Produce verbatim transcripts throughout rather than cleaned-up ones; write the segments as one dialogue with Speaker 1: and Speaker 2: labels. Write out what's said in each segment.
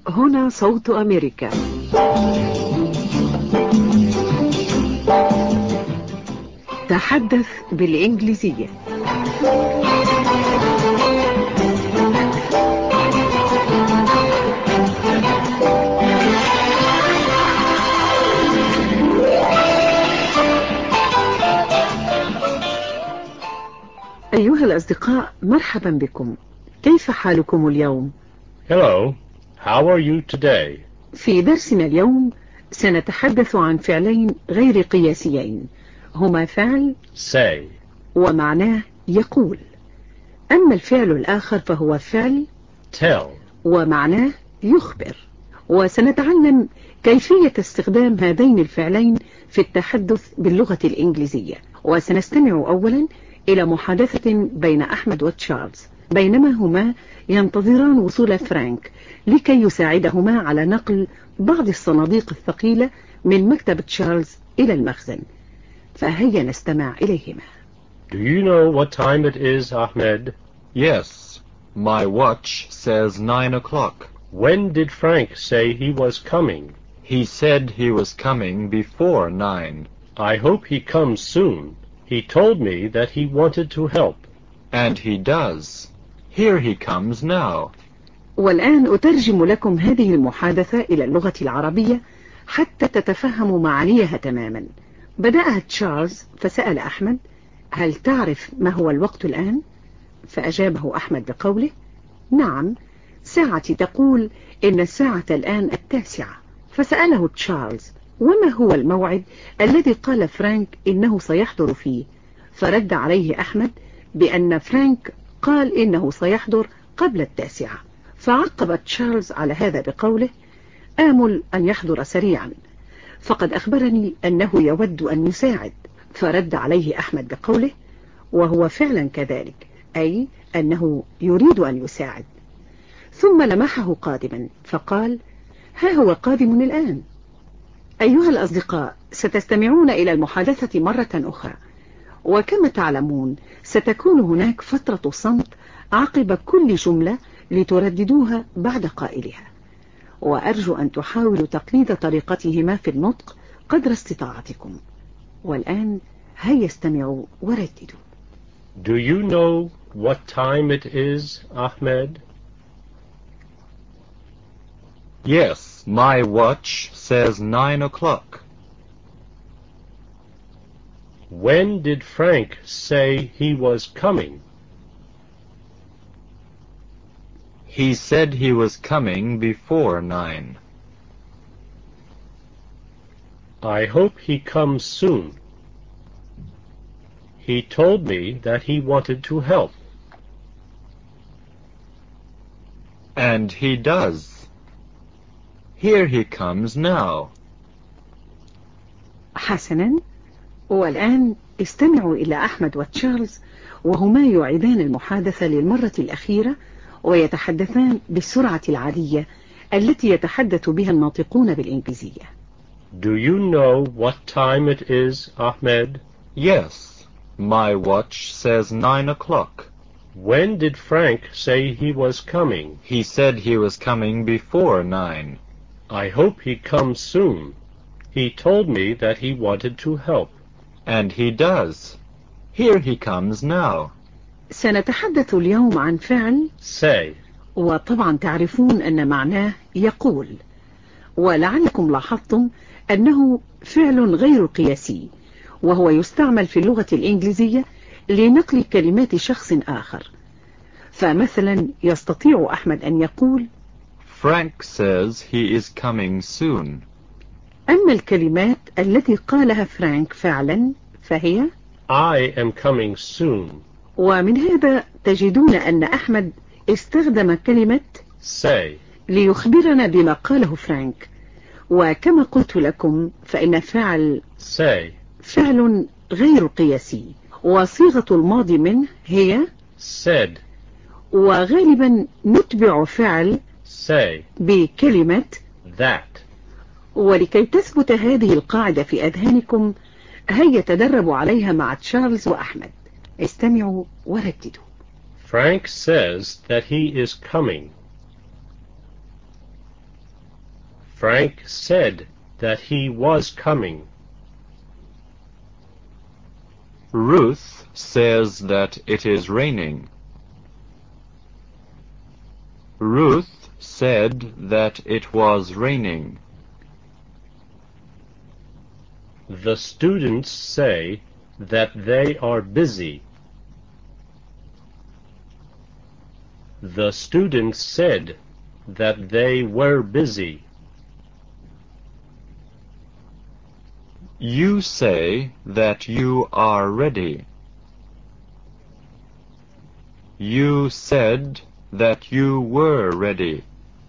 Speaker 1: هنا صوت أمريكا. تحدث بالإنجليزية. أيها الأصدقاء، مرحبا بكم. كيف حالكم اليوم؟
Speaker 2: Hello, how are you today?
Speaker 1: في درسنا اليوم سنتحدث عن فعلين غير قياسيين، هما فعل
Speaker 2: say
Speaker 1: ومعناه يقول. أما الفعل الآخر فهو فعل
Speaker 2: tell
Speaker 1: ومعناه يخبر. وسنتعلم كيفية استخدام هذين الفعلين في التحدث باللغة الإنجليزية. وسنستمع أولا إلى محادثة بين أحمد وتشارلز بينما هما ينتظران وصول فرانك لكي يساعدهما على نقل بعض الصناديق الثقيلة من مكتب تشارلز إلى المخزن. فهيا نستمع إليهما.
Speaker 2: Do you know what time it is, Ahmed?
Speaker 3: Yes, my watch says nine o'clock.
Speaker 2: When did Frank say he was coming?
Speaker 3: He said he was coming before nine.
Speaker 2: I hope he comes soon. He told me that he wanted to help.
Speaker 3: And he does. Here he comes now.
Speaker 1: والآن أترجم لكم هذه المحادثة إلى اللغة العربية حتى تتفهموا معانيها تماما. بدأها تشارلز فسأل أحمد: هل تعرف ما هو الوقت الآن؟ فأجابه أحمد بقوله: نعم، ساعتي تقول إن الساعة الآن التاسعة. فسأله تشارلز: وما هو الموعد الذي قال فرانك إنه سيحضر فيه؟ فرد عليه أحمد بأن فرانك قال إنه سيحضر قبل التاسعة. فعقب تشارلز على هذا بقوله: آمل أن يحضر سريعا، فقد أخبرني أنه يود أن يساعد. فرد عليه أحمد بقوله: وهو فعلا كذلك، أي أنه يريد أن يساعد. ثم لمحه قادما فقال: ها هو قادم الآن. أيها الأصدقاء، ستستمعون إلى المحادثة مرة أخرى، وكما تعلمون ستكون هناك فترة صمت عقب كل جملة لترددوها بعد قائلها، وأرجو أن تحاولوا تقليد طريقتهما في النطق قدر استطاعتكم. والآن هيا استمعوا ورددوا.
Speaker 2: Do you know what time it is, Ahmed?
Speaker 3: Yes, my watch says nine o'clock.
Speaker 2: When did Frank say he was coming?
Speaker 3: He said he was coming before nine.
Speaker 2: I hope he comes soon. He told me that he wanted to help.
Speaker 3: And he does. Here he comes now.
Speaker 1: حسنا، والآن استمعوا إلى أحمد وتشارلز وهما يعيدان المحادثة للمرة الأخيرة ويتحدثان بالسرعة العادية التي يتحدث بها الناطقون بالإنجليزية.
Speaker 2: Do you know what time it is, Ahmed?
Speaker 3: Yes, my watch says nine o'clock.
Speaker 2: When did Frank say he was coming?
Speaker 3: He said he was coming before nine.
Speaker 2: I hope he comes soon. He told me that he wanted to help.
Speaker 3: And he does. Here he comes now.
Speaker 1: سنتحدث اليوم عن فعل
Speaker 2: say.
Speaker 1: وطبعا تعرفون أن معناه يقول، ولعلكم لاحظتم أنه فعل غير قياسي، وهو يستعمل في اللغة الإنجليزية لنقل كلمات شخص آخر. فمثلا يستطيع أحمد أن يقول:
Speaker 3: Frank says he is coming soon.
Speaker 1: أما الكلمات التي قالها فرانك فعلا فهي
Speaker 2: I am coming soon.
Speaker 1: ومن هذا تجدون أن أحمد استخدم كلمة
Speaker 2: say
Speaker 1: ليخبرنا بما قاله فرانك. وكما قلت لكم فإن فعل
Speaker 2: say
Speaker 1: فعل غير قياسي، وصيغة الماضي منه هي
Speaker 2: said.
Speaker 1: وغالبا نتبع فعل
Speaker 2: say
Speaker 1: بكلمة
Speaker 2: that.
Speaker 1: ولكي تثبت هذه القاعدة في أذهانكم هيا تدربوا عليها مع تشارلز وأحمد. استمعوا ورددوا.
Speaker 2: Frank says that he is coming. Frank said that he was coming.
Speaker 3: Ruth says that it is raining. Ruth said that it was raining.
Speaker 2: The students say that they are busy. The students said that they were busy.
Speaker 3: You say that you are ready. You said that you were ready.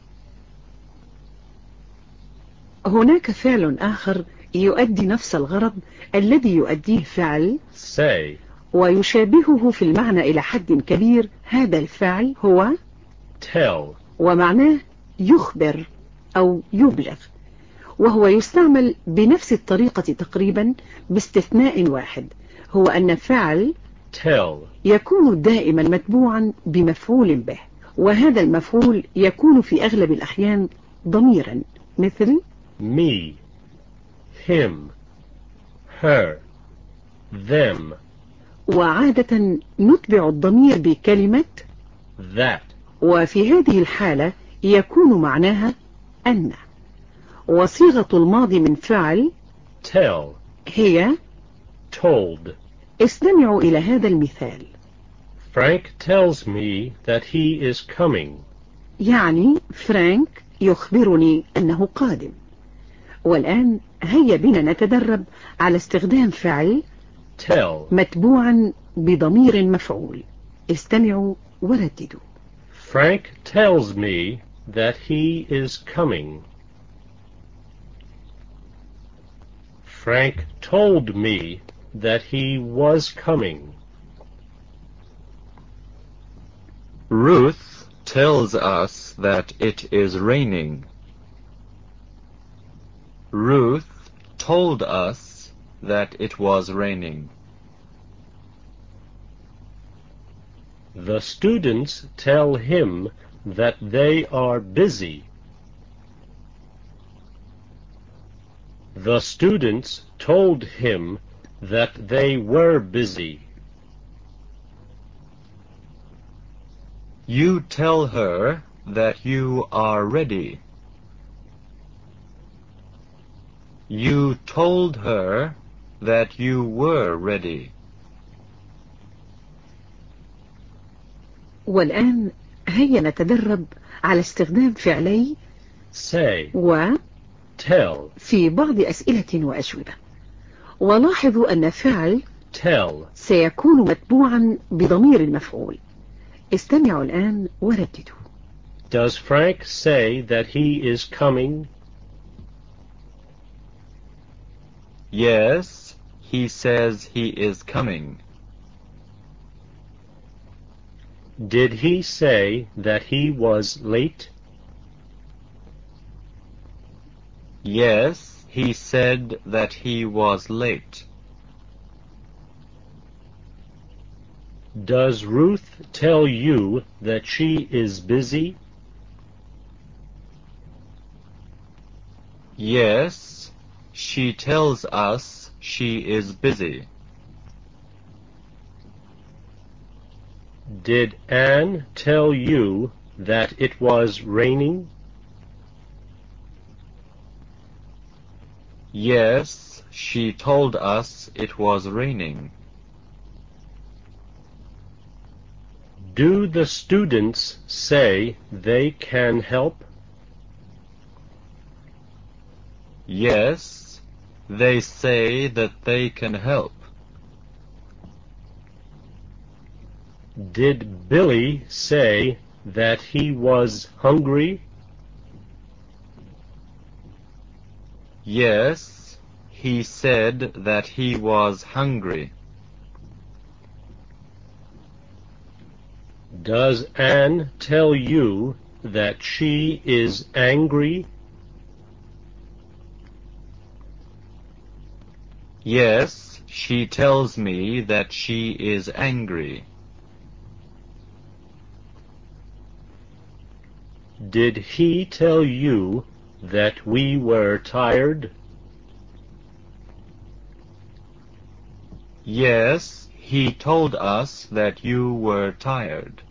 Speaker 1: هناك فعل آخر يؤدي نفس الغرض الذي يؤديه فعل
Speaker 2: say
Speaker 1: ويشابهه في المعنى إلى حد كبير. هذا الفعل هو
Speaker 2: tell
Speaker 1: ومعناه يخبر أو يبلغ، وهو يستعمل بنفس الطريقة تقريبا باستثناء واحد، هو أن فعل
Speaker 2: tell
Speaker 1: يكون دائما متبوعا بمفعول به، وهذا المفعول يكون في أغلب الأحيان ضميرا مثل
Speaker 2: me, him, her, them.
Speaker 1: وعادة نتبع الضمير بكلمة
Speaker 2: that.
Speaker 1: وفي هذه الحالة يكون معناها أن. وصيغة الماضي من فعل
Speaker 2: tell
Speaker 1: هي
Speaker 2: told.
Speaker 1: استمعوا إلى هذا المثال.
Speaker 2: Frank tells me that he is coming.
Speaker 1: يعني فرانك يخبرني أنه قادم. والآن هيا بنا نتدرب على استخدام فعل
Speaker 2: tell
Speaker 1: متبوعا بضمير مفعول. استمعوا ورددوا.
Speaker 2: Frank tells me that he is coming. Frank told me that he was coming.
Speaker 3: Ruth tells us that it is raining. Ruth told us that it was raining.
Speaker 2: The students tell him that they are busy. The students told him that they were busy.
Speaker 3: You tell her that you are ready. You told her that you were ready.
Speaker 1: والآن هيا نتدرب على استخدام فعلي
Speaker 2: say
Speaker 1: و
Speaker 2: tell
Speaker 1: في بعض أسئلة وأجوبة. ولاحظوا أن فعل
Speaker 2: tell
Speaker 1: سيكون متبوعا بضمير المفعول. استمعوا الآن ورددوا.
Speaker 2: Does Frank say that he is coming?
Speaker 3: Yes, he says he is coming.
Speaker 2: Did he say that he was late?
Speaker 3: Yes, he said that he was late.
Speaker 2: Does Ruth tell you that she is busy?
Speaker 3: Yes, she tells us she is busy.
Speaker 2: Did Anne tell you that it was raining?
Speaker 3: Yes, she told us it was raining.
Speaker 2: Do the students say they can help?
Speaker 3: Yes, they say that they can help.
Speaker 2: Did Billy say that he was hungry?
Speaker 3: Yes, he said that he was hungry.
Speaker 2: Does Anne tell you that she is angry?
Speaker 3: Yes, she tells me that she is angry.
Speaker 2: Did he tell you that we were tired?
Speaker 3: Yes, he told us that you were tired.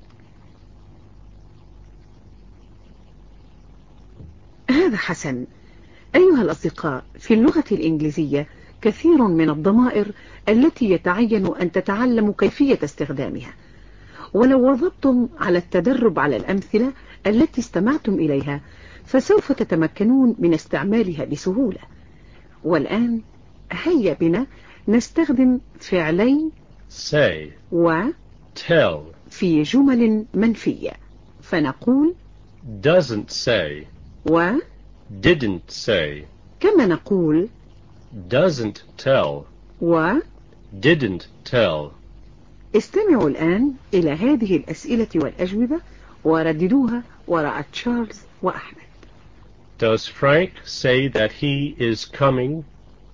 Speaker 1: هذا حسن. أيها الأصدقاء، في اللغة الإنجليزية كثير من الضمائر التي يتعين أن تتعلموا كيفية استخدامها، ولو واظبتم على التدرب على الأمثلة التي استمعتم إليها فسوف تتمكنون من استعمالها بسهولة. والآن هيا بنا نستخدم فعلي
Speaker 2: say
Speaker 1: و
Speaker 2: tell
Speaker 1: في جمل منفية، فنقول
Speaker 2: doesn't say
Speaker 1: و
Speaker 2: didn't say
Speaker 1: كما نقول
Speaker 2: doesn't tell
Speaker 1: و.
Speaker 2: didn't tell.
Speaker 1: استمعوا الآن إلى هذه الأسئلة والأجوبة ورددوها وراء تشارلز وأحمد.
Speaker 2: Does Frank say that he is coming?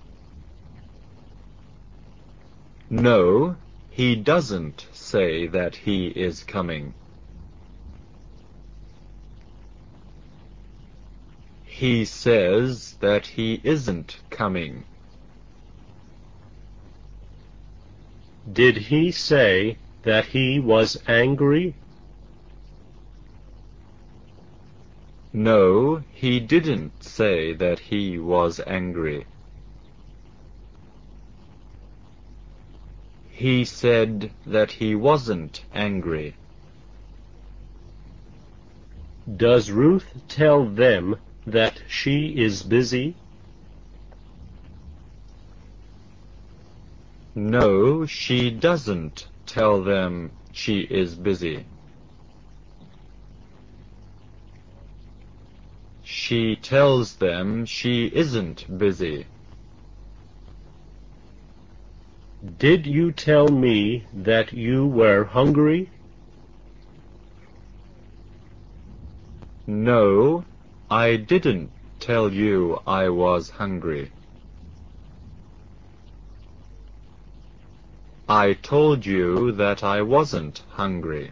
Speaker 3: No, he doesn't say that he is coming. He says that he isn't coming.
Speaker 2: Did he say that he was angry?
Speaker 3: No, he didn't say that he was angry. He said that he wasn't angry.
Speaker 2: Does Ruth tell them that she is busy?
Speaker 3: No, she doesn't tell them she is busy. She tells them she isn't busy.
Speaker 2: Did you tell me that you were hungry?
Speaker 3: No, I didn't tell you I was hungry. I told you that I wasn't hungry.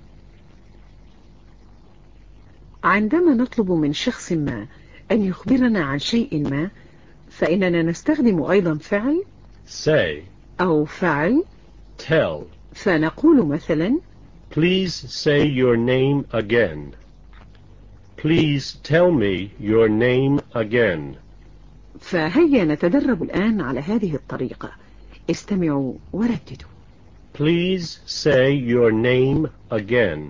Speaker 1: عندما نطلب من شخص ما أن يخبرنا عن شيء ما فإننا نستخدم أيضا فعل
Speaker 2: Say
Speaker 1: أو فعل
Speaker 2: tell.
Speaker 1: فنقول مثلا
Speaker 2: Please say your name again. Please tell me your name again.
Speaker 1: فهيا نتدرب الآن على هذه الطريقة. استمعوا ورددوا.
Speaker 2: Please say your name again.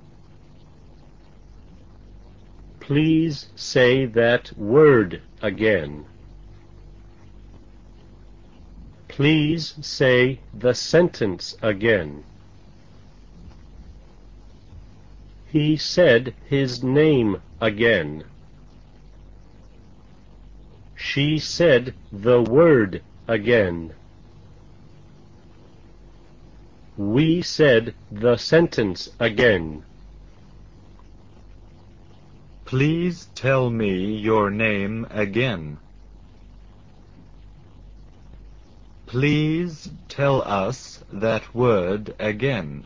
Speaker 2: Please say that word again. Please say the sentence again. He said his name again. She said the word again. We said the sentence again.
Speaker 3: Please tell me your name again. Please tell us that word again.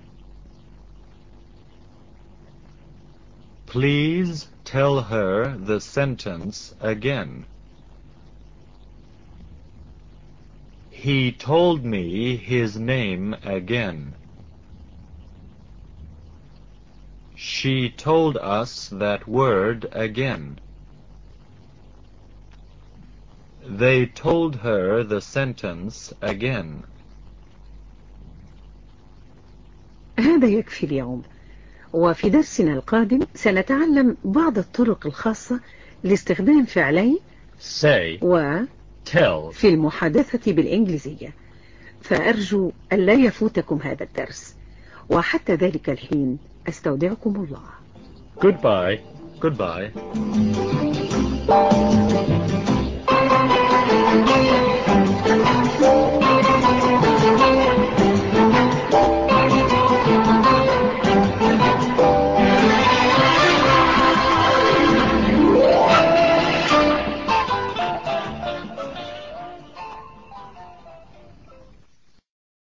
Speaker 3: Please tell her the sentence again. He told me his name again. She told us that word again. They told her the sentence again.
Speaker 1: هذا يكفي اليوم، وفي درسنا القادم سنتعلم بعض الطرق الخاصة لاستخدام فعلي
Speaker 2: Say
Speaker 1: و
Speaker 2: tell.
Speaker 1: في المحادثة بالإنجليزية. فأرجو أن لا يفوتكم هذا الدرس، وحتى ذلك الحين أستودعكم الله.
Speaker 2: Goodbye.
Speaker 3: Goodbye.